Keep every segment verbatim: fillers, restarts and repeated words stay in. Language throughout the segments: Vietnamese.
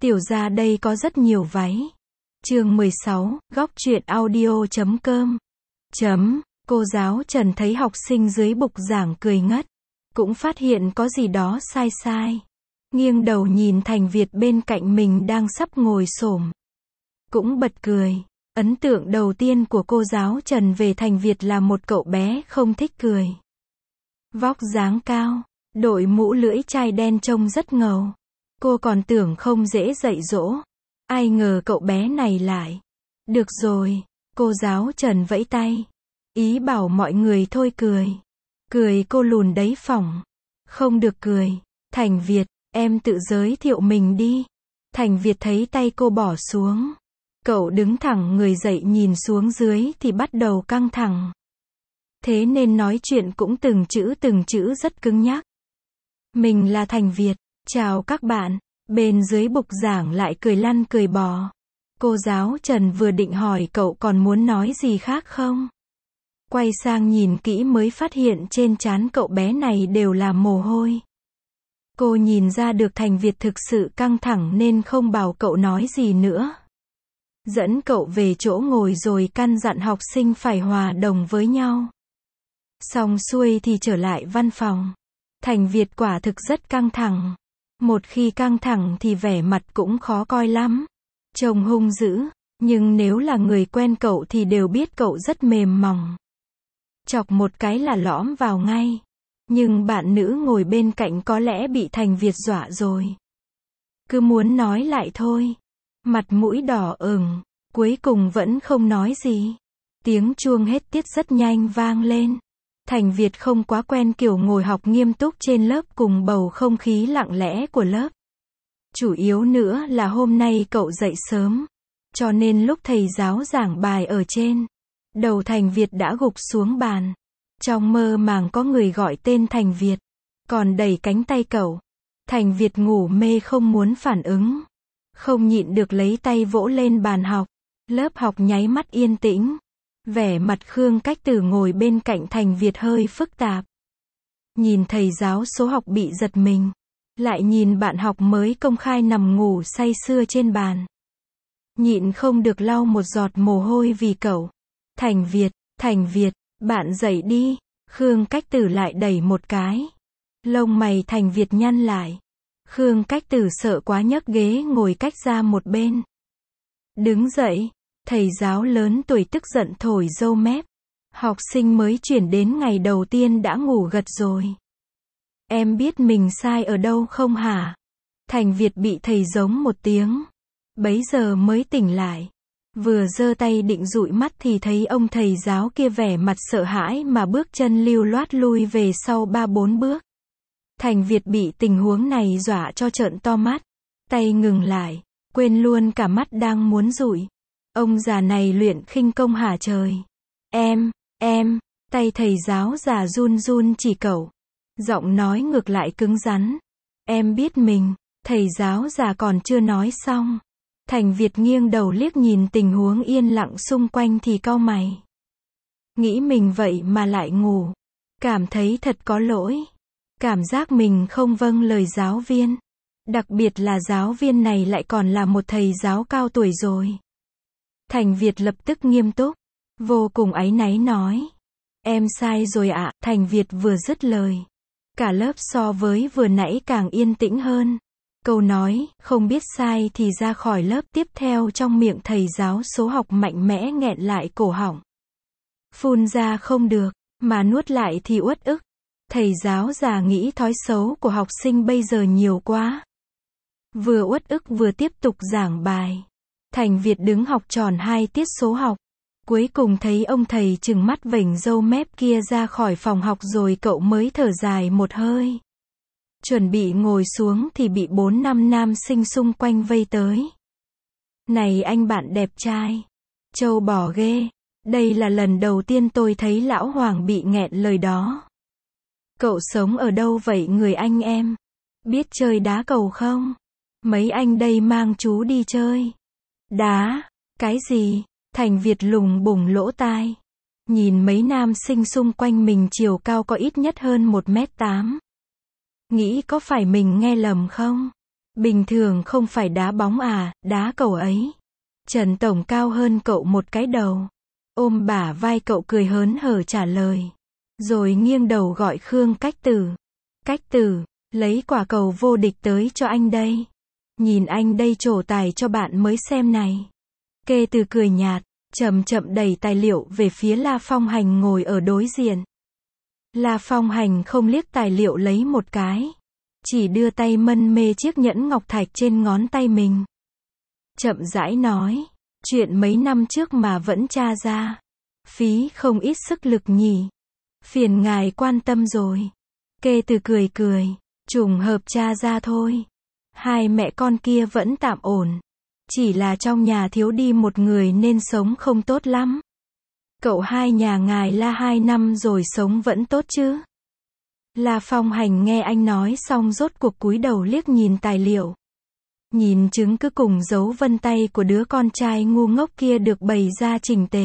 Tiểu gia đây có rất nhiều váy. Chương mười sáu, góc truyện audio chấm com. Chấm, cô giáo Trần thấy học sinh dưới bục giảng cười ngất. Cũng phát hiện có gì đó sai sai. Nghiêng đầu nhìn Thành Việt bên cạnh mình đang sắp ngồi xổm. Cũng bật cười. Ấn tượng đầu tiên của cô giáo Trần về Thành Việt là một cậu bé không thích cười. Vóc dáng cao, đội mũ lưỡi chai đen trông rất ngầu. Cô còn tưởng không dễ dạy dỗ. Ai ngờ cậu bé này lại. Được rồi, cô giáo Trần vẫy tay. Ý bảo mọi người thôi cười. Cười cô lùn đấy phỏng. Không được cười. Thành Việt, em tự giới thiệu mình đi. Thành Việt thấy tay cô bỏ xuống. Cậu đứng thẳng người dậy nhìn xuống dưới thì bắt đầu căng thẳng. Thế nên nói chuyện cũng từng chữ từng chữ rất cứng nhắc. Mình là Thành Việt. Chào các bạn. Bên dưới bục giảng lại cười lăn cười bò. Cô giáo Trần vừa định hỏi cậu còn muốn nói gì khác không? Quay sang nhìn kỹ mới phát hiện trên trán cậu bé này đều là mồ hôi. Cô nhìn ra được Thành Việt thực sự căng thẳng nên không bảo cậu nói gì nữa. Dẫn cậu về chỗ ngồi rồi căn dặn học sinh phải hòa đồng với nhau. Xong xuôi thì trở lại văn phòng. Thành Việt quả thực rất căng thẳng. Một khi căng thẳng thì vẻ mặt cũng khó coi lắm. Trông hung dữ, nhưng nếu là người quen cậu thì đều biết cậu rất mềm mỏng. Chọc một cái là lõm vào ngay. Nhưng bạn nữ ngồi bên cạnh có lẽ bị Thành Việt dọa rồi. Cứ muốn nói lại thôi. Mặt mũi đỏ ửng, cuối cùng vẫn không nói gì. Tiếng chuông hết tiết rất nhanh vang lên. Thành Việt không quá quen kiểu ngồi học nghiêm túc trên lớp cùng bầu không khí lặng lẽ của lớp. Chủ yếu nữa là hôm nay cậu dậy sớm. Cho nên lúc thầy giáo giảng bài ở trên, đầu Thành Việt đã gục xuống bàn. Trong mơ màng có người gọi tên Thành Việt. Còn đẩy cánh tay cậu. Thành Việt ngủ mê không muốn phản ứng. Không nhịn được lấy tay vỗ lên bàn học. Lớp học nháy mắt yên tĩnh. Vẻ mặt Khương Cách Tử ngồi bên cạnh Thành Việt hơi phức tạp. Nhìn thầy giáo số học bị giật mình. Lại nhìn bạn học mới công khai nằm ngủ say sưa trên bàn. Nhịn không được lau một giọt mồ hôi vì cậu. Thành Việt, Thành Việt, bạn dậy đi. Khương Cách Tử lại đẩy một cái. Lông mày Thành Việt nhăn lại. Khương Cách Tử sợ quá nhấc ghế ngồi cách ra một bên. Đứng dậy. Thầy giáo lớn tuổi tức giận thổi râu mép. Học sinh mới chuyển đến ngày đầu tiên đã ngủ gật rồi. Em biết mình sai ở đâu không hả? Thành Việt bị thầy giống một tiếng. Bấy giờ mới tỉnh lại. Vừa giơ tay định dụi mắt thì thấy ông thầy giáo kia vẻ mặt sợ hãi mà bước chân lưu loát lui về sau ba bốn bước. Thành Việt bị tình huống này dọa cho trợn to mắt. Tay ngừng lại. Quên luôn cả mắt đang muốn dụi. Ông già này luyện khinh công hả trời? Em, em, tay thầy giáo già run run chỉ cậu. Giọng nói ngược lại cứng rắn. Em biết mình, thầy giáo già còn chưa nói xong. Thành Việt nghiêng đầu liếc nhìn tình huống yên lặng xung quanh thì cau mày. Nghĩ mình vậy mà lại ngủ. Cảm thấy thật có lỗi. Cảm giác mình không vâng lời giáo viên. Đặc biệt là giáo viên này lại còn là một thầy giáo cao tuổi rồi. Thành Việt lập tức nghiêm túc, vô cùng áy náy nói. Em sai rồi ạ. Thành Việt vừa dứt lời. Cả lớp so với vừa nãy càng yên tĩnh hơn. Câu nói, không biết sai thì ra khỏi lớp tiếp theo trong miệng thầy giáo số học mạnh mẽ nghẹn lại cổ họng. Phun ra không được, mà nuốt lại thì uất ức. Thầy giáo già nghĩ thói xấu của học sinh bây giờ nhiều quá. Vừa uất ức vừa tiếp tục giảng bài. Thành Việt đứng học tròn hai tiết số học. Cuối cùng thấy ông thầy trừng mắt vểnh râu mép kia ra khỏi phòng học rồi cậu mới thở dài một hơi. Chuẩn bị ngồi xuống thì bị bốn năm nam sinh xung quanh vây tới. Này anh bạn đẹp trai. Trâu bò ghê. Đây là lần đầu tiên tôi thấy lão Hoàng bị nghẹn lời đó. Cậu sống ở đâu vậy người anh em? Biết chơi đá cầu không? Mấy anh đây mang chú đi chơi. Đá, cái gì? Thành Việt lùng bùng lỗ tai. Nhìn mấy nam sinh xung quanh mình chiều cao có ít nhất hơn một mét tám. Nghĩ có phải mình nghe lầm không? Bình thường không phải đá bóng à, đá cầu ấy. Trần Tổng cao hơn cậu một cái đầu. Ôm bả vai cậu cười hớn hở trả lời. Rồi nghiêng đầu gọi Khương Cách Tử. Cách Tử, lấy quả cầu vô địch tới cho anh đây. Nhìn anh đây trổ tài cho bạn mới xem này. Kê Từ cười nhạt, chậm chậm đẩy tài liệu về phía La Phong Hành ngồi ở đối diện. La Phong Hành không liếc tài liệu lấy một cái. Chỉ đưa tay mân mê chiếc nhẫn ngọc thạch trên ngón tay mình. Chậm rãi nói, chuyện mấy năm trước mà vẫn tra ra. Phí không ít sức lực nhỉ. Phiền ngài quan tâm rồi. Kê Từ cười cười, trùng hợp tra ra thôi. Hai mẹ con kia vẫn tạm ổn. Chỉ là trong nhà thiếu đi một người nên sống không tốt lắm. Cậu hai nhà ngài La hai năm rồi sống vẫn tốt chứ? La Phong Hành nghe anh nói xong rốt cuộc cúi đầu liếc nhìn tài liệu. Nhìn chứng cứ cùng dấu vân tay của đứa con trai ngu ngốc kia được bày ra chỉnh tề.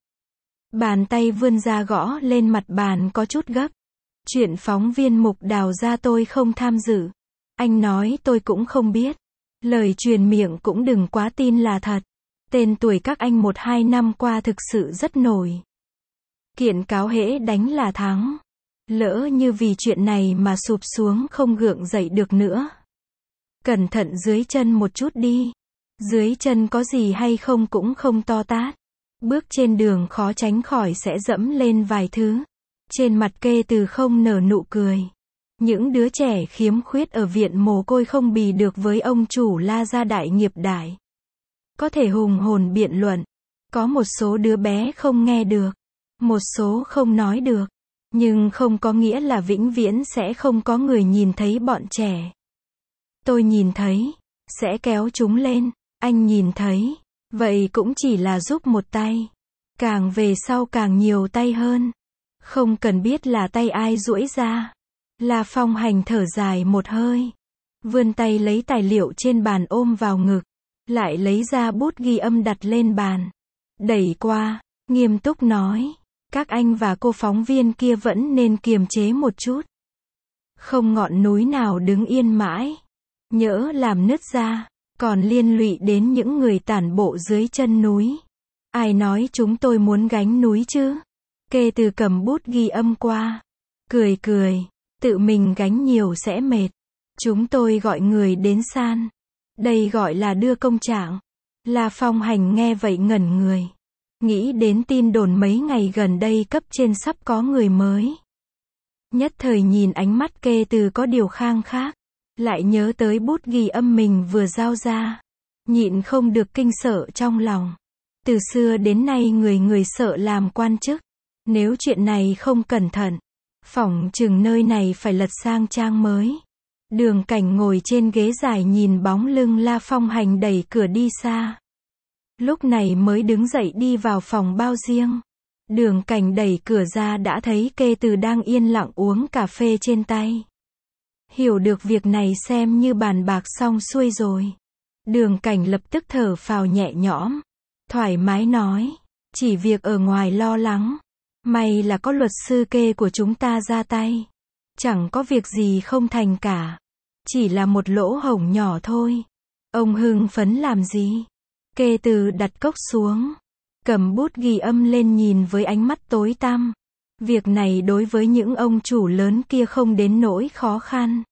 Bàn tay vươn ra gõ lên mặt bàn có chút gấp. Chuyện phóng viên Mục Đào ra tôi không tham dự. Anh nói tôi cũng không biết. Lời truyền miệng cũng đừng quá tin là thật. Tên tuổi các anh một hai năm qua thực sự rất nổi. Kiện cáo hễ đánh là thắng. Lỡ như vì chuyện này mà sụp xuống không gượng dậy được nữa. Cẩn thận dưới chân một chút đi. Dưới chân có gì hay không cũng không to tát. Bước trên đường khó tránh khỏi sẽ dẫm lên vài thứ. Trên mặt Kê Từ không nở nụ cười. Những đứa trẻ khiếm khuyết ở viện mồ côi không bì được với ông chủ La gia đại nghiệp đại. Có thể hùng hồn biện luận. Có một số đứa bé không nghe được. Một số không nói được. Nhưng không có nghĩa là vĩnh viễn sẽ không có người nhìn thấy bọn trẻ. Tôi nhìn thấy. Sẽ kéo chúng lên. Anh nhìn thấy. Vậy cũng chỉ là giúp một tay. Càng về sau càng nhiều tay hơn. Không cần biết là tay ai duỗi ra. La Phong Hành thở dài một hơi. Vươn tay lấy tài liệu trên bàn ôm vào ngực. Lại lấy ra bút ghi âm đặt lên bàn. Đẩy qua. Nghiêm túc nói. Các anh và cô phóng viên kia vẫn nên kiềm chế một chút. Không ngọn núi nào đứng yên mãi. Nhỡ làm nứt ra. Còn liên lụy đến những người tản bộ dưới chân núi. Ai nói chúng tôi muốn gánh núi chứ? Kê Từ cầm bút ghi âm qua. Cười cười. Tự mình gánh nhiều sẽ mệt. Chúng tôi gọi người đến san. Đây gọi là đưa công trạng. La Phong Hành nghe vậy ngẩn người. Nghĩ đến tin đồn mấy ngày gần đây cấp trên sắp có người mới. Nhất thời nhìn ánh mắt Kê Từ có điều khang khác. Lại nhớ tới bút ghi âm mình vừa giao ra. Nhịn không được kinh sợ trong lòng. Từ xưa đến nay người người sợ làm quan chức. Nếu chuyện này không cẩn thận. Phỏng chừng nơi này phải lật sang trang mới. Đường Cảnh ngồi trên ghế dài nhìn bóng lưng La Phong Hành đẩy cửa đi xa. Lúc này mới đứng dậy đi vào phòng bao riêng. Đường Cảnh đẩy cửa ra đã thấy Kê Từ đang yên lặng uống cà phê trên tay. Hiểu được việc này xem như bàn bạc xong xuôi rồi. Đường Cảnh lập tức thở phào nhẹ nhõm. Thoải mái nói. Chỉ việc ở ngoài lo lắng. May là có luật sư Kê của chúng ta ra tay. Chẳng có việc gì không thành cả. Chỉ là một lỗ hổng nhỏ thôi. Ông hưng phấn làm gì? Kê Từ đặt cốc xuống. Cầm bút ghi âm lên nhìn với ánh mắt tối tăm. Việc này đối với những ông chủ lớn kia không đến nỗi khó khăn.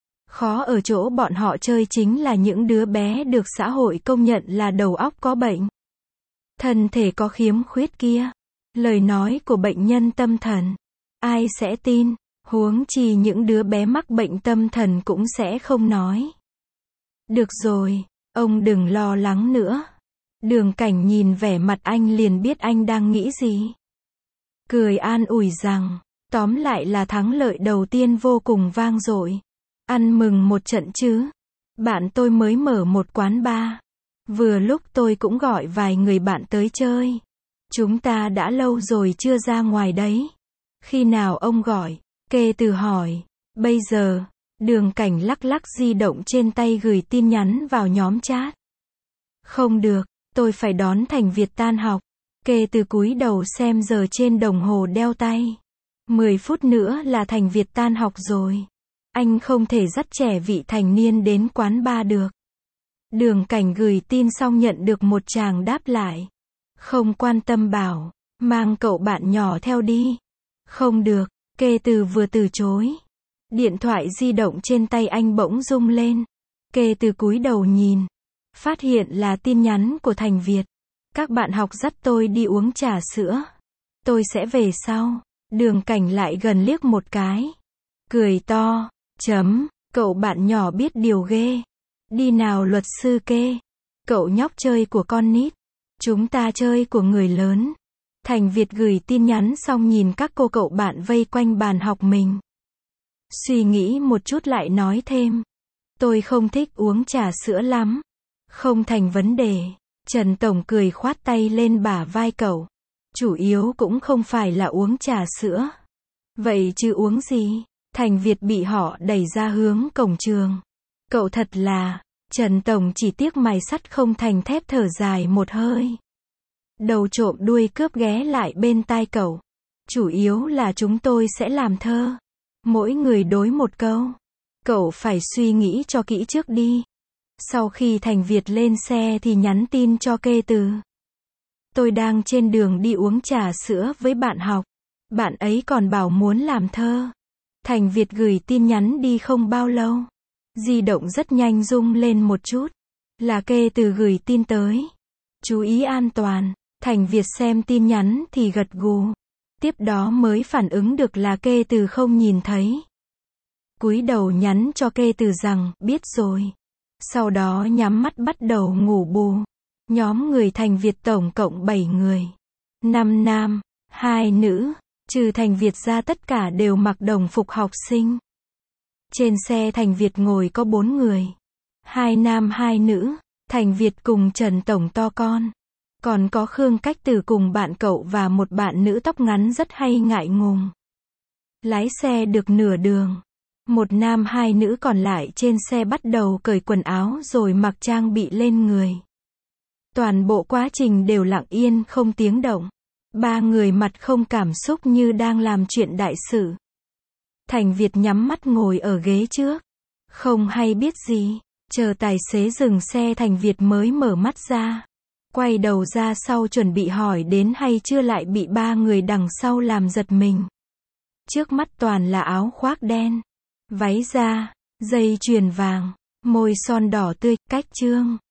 Khó ở chỗ bọn họ chơi chính là những đứa bé được xã hội công nhận là đầu óc có bệnh. Thân thể có khiếm khuyết kia. Lời nói của bệnh nhân tâm thần. Ai sẽ tin? Huống chi những đứa bé mắc bệnh tâm thần cũng sẽ không nói. Được rồi, ông đừng lo lắng nữa. Đường Cảnh nhìn vẻ mặt anh liền biết anh đang nghĩ gì. Cười an ủi rằng, tóm lại là thắng lợi đầu tiên vô cùng vang dội. Ăn mừng một trận chứ. Bạn tôi mới mở một quán bar. Vừa lúc tôi cũng gọi vài người bạn tới chơi. Chúng ta đã lâu rồi chưa ra ngoài đấy. Khi nào ông gọi? Kê Từ hỏi. Bây giờ. Đường Cảnh lắc lắc di động trên tay gửi tin nhắn vào nhóm chat. Không được, tôi phải đón Thành Việt tan học. Kê Từ cúi đầu xem giờ trên đồng hồ đeo tay. mười phút nữa là Thành Việt tan học rồi. Anh không thể dắt trẻ vị thành niên đến quán bar được. Đường Cảnh gửi tin xong nhận được một tràng đáp lại. Không quan tâm bảo, mang cậu bạn nhỏ theo đi. Không được, Kê Từ vừa từ chối. Điện thoại di động trên tay anh bỗng rung lên. Kê Từ cúi đầu nhìn. Phát hiện là tin nhắn của Thành Việt. Các bạn học dắt tôi đi uống trà sữa. Tôi sẽ về sau. Đường Cảnh lại gần liếc một cái. Cười to. Chấm, cậu bạn nhỏ biết điều ghê. Đi nào luật sư Kê. Cậu nhóc chơi của con nít. Chúng ta chơi của người lớn. Thành Việt gửi tin nhắn xong nhìn các cô cậu bạn vây quanh bàn học mình. Suy nghĩ một chút lại nói thêm. Tôi không thích uống trà sữa lắm. Không thành vấn đề. Trần Tổng cười khoát tay lên bả vai cậu. Chủ yếu cũng không phải là uống trà sữa. Vậy chứ uống gì? Thành Việt bị họ đẩy ra hướng cổng trường. Cậu thật là, Trần Tổng chỉ tiếc mài sắt không thành thép thở dài một hơi. Đầu trộm đuôi cướp ghé lại bên tai cậu. Chủ yếu là chúng tôi sẽ làm thơ. Mỗi người đối một câu. Cậu phải suy nghĩ cho kỹ trước đi. Sau khi Thành Việt lên xe thì nhắn tin cho Kê Từ. Tôi đang trên đường đi uống trà sữa với bạn học. Bạn ấy còn bảo muốn làm thơ. Thành Việt gửi tin nhắn đi không bao lâu. Di động rất nhanh rung lên một chút. Là Kê Từ gửi tin tới. Chú ý an toàn. Thành Việt xem tin nhắn thì gật gù. Tiếp đó mới phản ứng được là Kê Từ không nhìn thấy. Cúi đầu nhắn cho Kê Từ rằng, biết rồi. Sau đó nhắm mắt bắt đầu ngủ bù. Nhóm người Thành Việt tổng cộng bảy người. năm nam, hai nữ. Trừ Thành Việt ra tất cả đều mặc đồng phục học sinh. Trên xe Thành Việt ngồi có bốn người. Hai nam hai nữ. Thành Việt cùng Trần Tổng to con. Còn có Khương Cách Từ cùng bạn cậu và một bạn nữ tóc ngắn rất hay ngại ngùng. Lái xe được nửa đường. Một nam hai nữ còn lại trên xe bắt đầu cởi quần áo rồi mặc trang bị lên người. Toàn bộ quá trình đều lặng yên không tiếng động. Ba người mặt không cảm xúc như đang làm chuyện đại sự. Thành Việt nhắm mắt ngồi ở ghế trước. Không hay biết gì. Chờ tài xế dừng xe Thành Việt mới mở mắt ra. Quay đầu ra sau chuẩn bị hỏi đến hay chưa lại bị ba người đằng sau làm giật mình. Trước mắt toàn là áo khoác đen. Váy da. Dây chuyền vàng. Môi son đỏ tươi. Cách trương.